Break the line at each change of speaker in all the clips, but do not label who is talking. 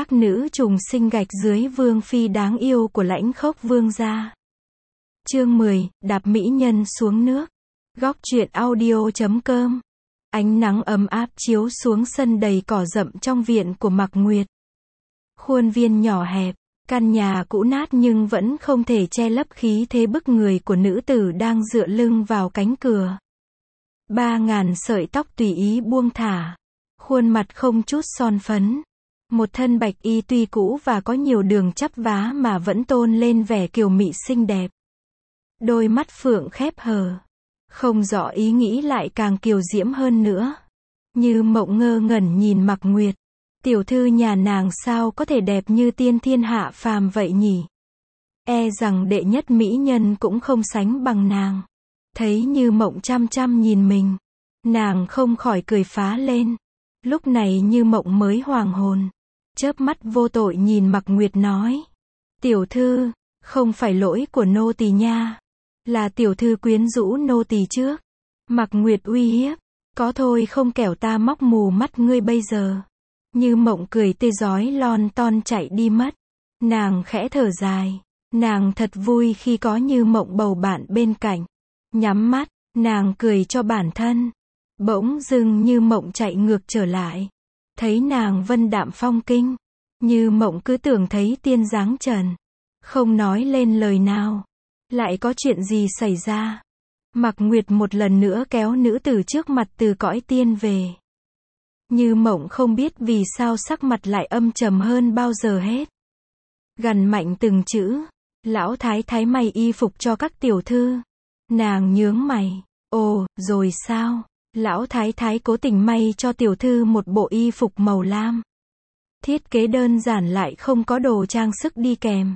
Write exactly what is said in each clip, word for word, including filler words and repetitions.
các nữ trùng sinh gạch dưới vương phi đáng yêu của Lãnh Khốc Vương gia. Chương mười, đạp mỹ nhân xuống nước. Góc truyện audio chấm com. Ánh nắng ấm áp chiếu xuống sân đầy cỏ rậm trong viện của Mạc Nguyệt. Khuôn viên nhỏ hẹp, căn nhà cũ nát nhưng vẫn không thể che lấp khí thế bức người của nữ tử đang dựa lưng vào cánh cửa. Ba ngàn sợi tóc tùy ý buông thả, khuôn mặt không chút son phấn. Một thân bạch y tuy cũ và có nhiều đường chắp vá mà vẫn tôn lên vẻ kiều mị xinh đẹp. Đôi mắt phượng khép hờ, không rõ ý nghĩ lại càng kiều diễm hơn nữa. Như Mộng ngơ ngẩn nhìn Mạc Nguyệt. Tiểu thư nhà nàng sao có thể đẹp như tiên thiên hạ phàm vậy nhỉ? E rằng đệ nhất mỹ nhân cũng không sánh bằng nàng. Thấy Như Mộng chăm chăm nhìn mình, nàng không khỏi cười phá lên. Lúc này Như Mộng mới hoàn hồn, chớp mắt vô tội nhìn Mạc Nguyệt nói: "Tiểu thư, không phải lỗi của nô tỳ nha, là tiểu thư quyến rũ nô tỳ trước." Mạc Nguyệt uy hiếp: "Có thôi không kẻo ta móc mù mắt ngươi bây giờ." Như Mộng cười tươi rói lon ton chạy đi mất. Nàng khẽ thở dài, nàng thật vui khi có Như Mộng bầu bạn bên cạnh. Nhắm mắt, nàng cười cho bản thân. Bỗng dưng Như Mộng chạy ngược trở lại. Thấy nàng vân đạm phong kinh, Như Mộng cứ tưởng thấy tiên dáng trần, không nói lên lời nào. Lại có chuyện gì xảy ra? Mạc Nguyệt một lần nữa kéo nữ tử trước mặt từ cõi tiên về. Như Mộng không biết vì sao sắc mặt lại âm trầm hơn bao giờ hết. Gằn mạnh từng chữ: "Lão thái thái may y phục cho các tiểu thư." Nàng nhướng mày: "Ồ, rồi sao? Lão thái thái cố tình may cho tiểu thư một bộ y phục màu lam. Thiết kế đơn giản lại không có đồ trang sức đi kèm."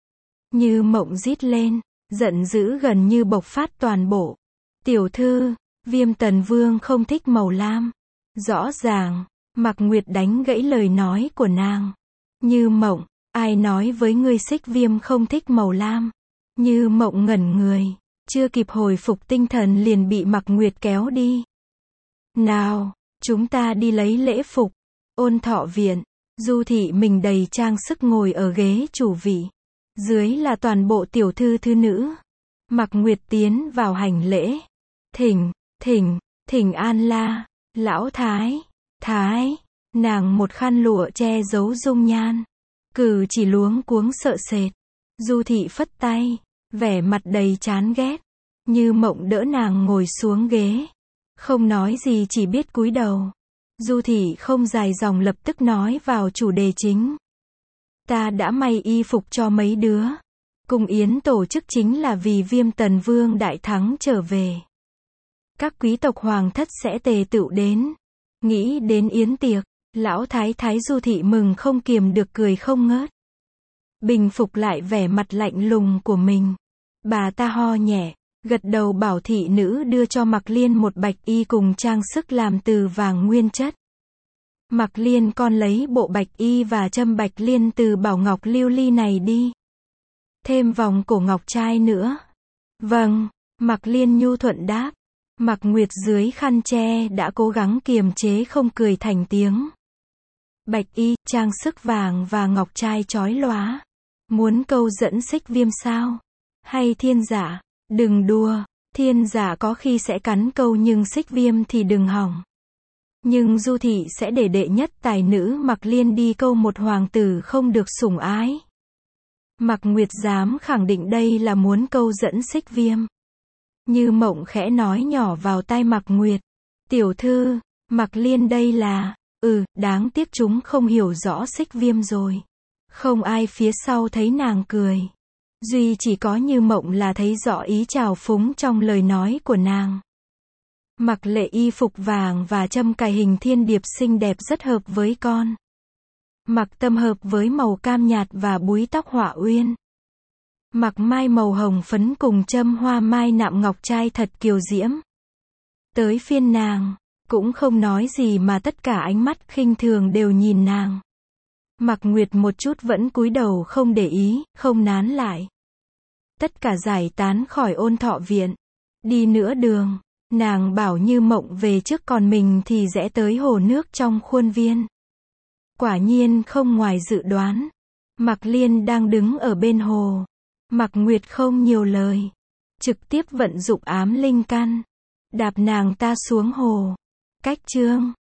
Như Mộng rít lên, giận dữ gần như bộc phát toàn bộ. "Tiểu thư, Viêm Tần Vương không thích màu lam." "Rõ ràng." Mạc Nguyệt đánh gãy lời nói của nàng. "Như Mộng, ai nói với ngươi Xích Viêm không thích màu lam?" Như Mộng ngẩn người, chưa kịp hồi phục tinh thần liền bị Mạc Nguyệt kéo đi. "Nào, chúng ta đi lấy lễ phục." Ôn Thọ viện, Du thị mình đầy trang sức ngồi ở ghế chủ vị. Dưới là toàn bộ tiểu thư thư nữ. Mạc Nguyệt tiến vào hành lễ. "Thỉnh, thỉnh, thỉnh an la, lão thái, thái." Nàng một khăn lụa che giấu dung nhan, cử chỉ luống cuống sợ sệt. Du thị phất tay, vẻ mặt đầy chán ghét. Như Mộng đỡ nàng ngồi xuống ghế, không nói gì chỉ biết cúi đầu. Du thị không dài dòng lập tức nói vào chủ đề chính. "Ta đã may y phục cho mấy đứa. Cung yến tổ chức chính là vì Viêm Tần Vương đại thắng trở về. Các quý tộc hoàng thất sẽ tề tựu đến. Nghĩ đến yến tiệc, lão thái thái Du thị mừng không kiềm được cười không ngớt. Bình phục lại vẻ mặt lạnh lùng của mình, bà ta ho nhẹ, gật đầu bảo thị nữ đưa cho Mạc Liên một bạch y cùng trang sức làm từ vàng nguyên chất. "Mạc Liên con lấy bộ bạch y và châm bạch liên từ bảo ngọc lưu ly này đi. Thêm vòng cổ ngọc trai nữa." "Vâng." Mạc Liên nhu thuận đáp. Mạc Nguyệt dưới khăn che đã cố gắng kiềm chế không cười thành tiếng. "Bạch y, trang sức vàng và ngọc trai chói lóa. Muốn câu dẫn Xích Viêm sao? Hay Thiên Giả?" "Đừng đùa, Thiên Giả có khi sẽ cắn câu nhưng Xích Viêm thì đừng hỏng." Nhưng Du thị sẽ để đệ nhất tài nữ Mạc Liên đi câu một hoàng tử không được sủng ái. Mạc Nguyệt dám khẳng định đây là muốn câu dẫn Xích Viêm. Như Mộng khẽ nói nhỏ vào tai Mạc Nguyệt: "Tiểu thư, Mạc Liên đây là..." "Ừ, đáng tiếc chúng không hiểu rõ Xích Viêm rồi." Không ai phía sau thấy nàng cười. Duy chỉ có Như Mộng là thấy rõ ý trào phúng trong lời nói của nàng. Mặc lệ y phục vàng và châm cài hình thiên điệp xinh đẹp rất hợp với con. Mặc tâm hợp với màu cam nhạt và búi tóc họa uyên. Mặc mai màu hồng phấn cùng châm hoa mai nạm ngọc trai thật kiều diễm. Tới phiên nàng, cũng không nói gì mà tất cả ánh mắt khinh thường đều nhìn nàng. Mạc Nguyệt một chút vẫn cúi đầu không để ý, không nán lại. Tất cả giải tán khỏi Ôn Thọ viện. Đi nửa đường, nàng bảo Như Mộng về trước còn mình thì rẽ tới hồ nước trong khuôn viên. Quả nhiên không ngoài dự đoán. Mạc Liên đang đứng ở bên hồ. Mạc Nguyệt không nhiều lời. Trực tiếp vận dụng ám linh căn. Đạp nàng ta xuống hồ. Cách chương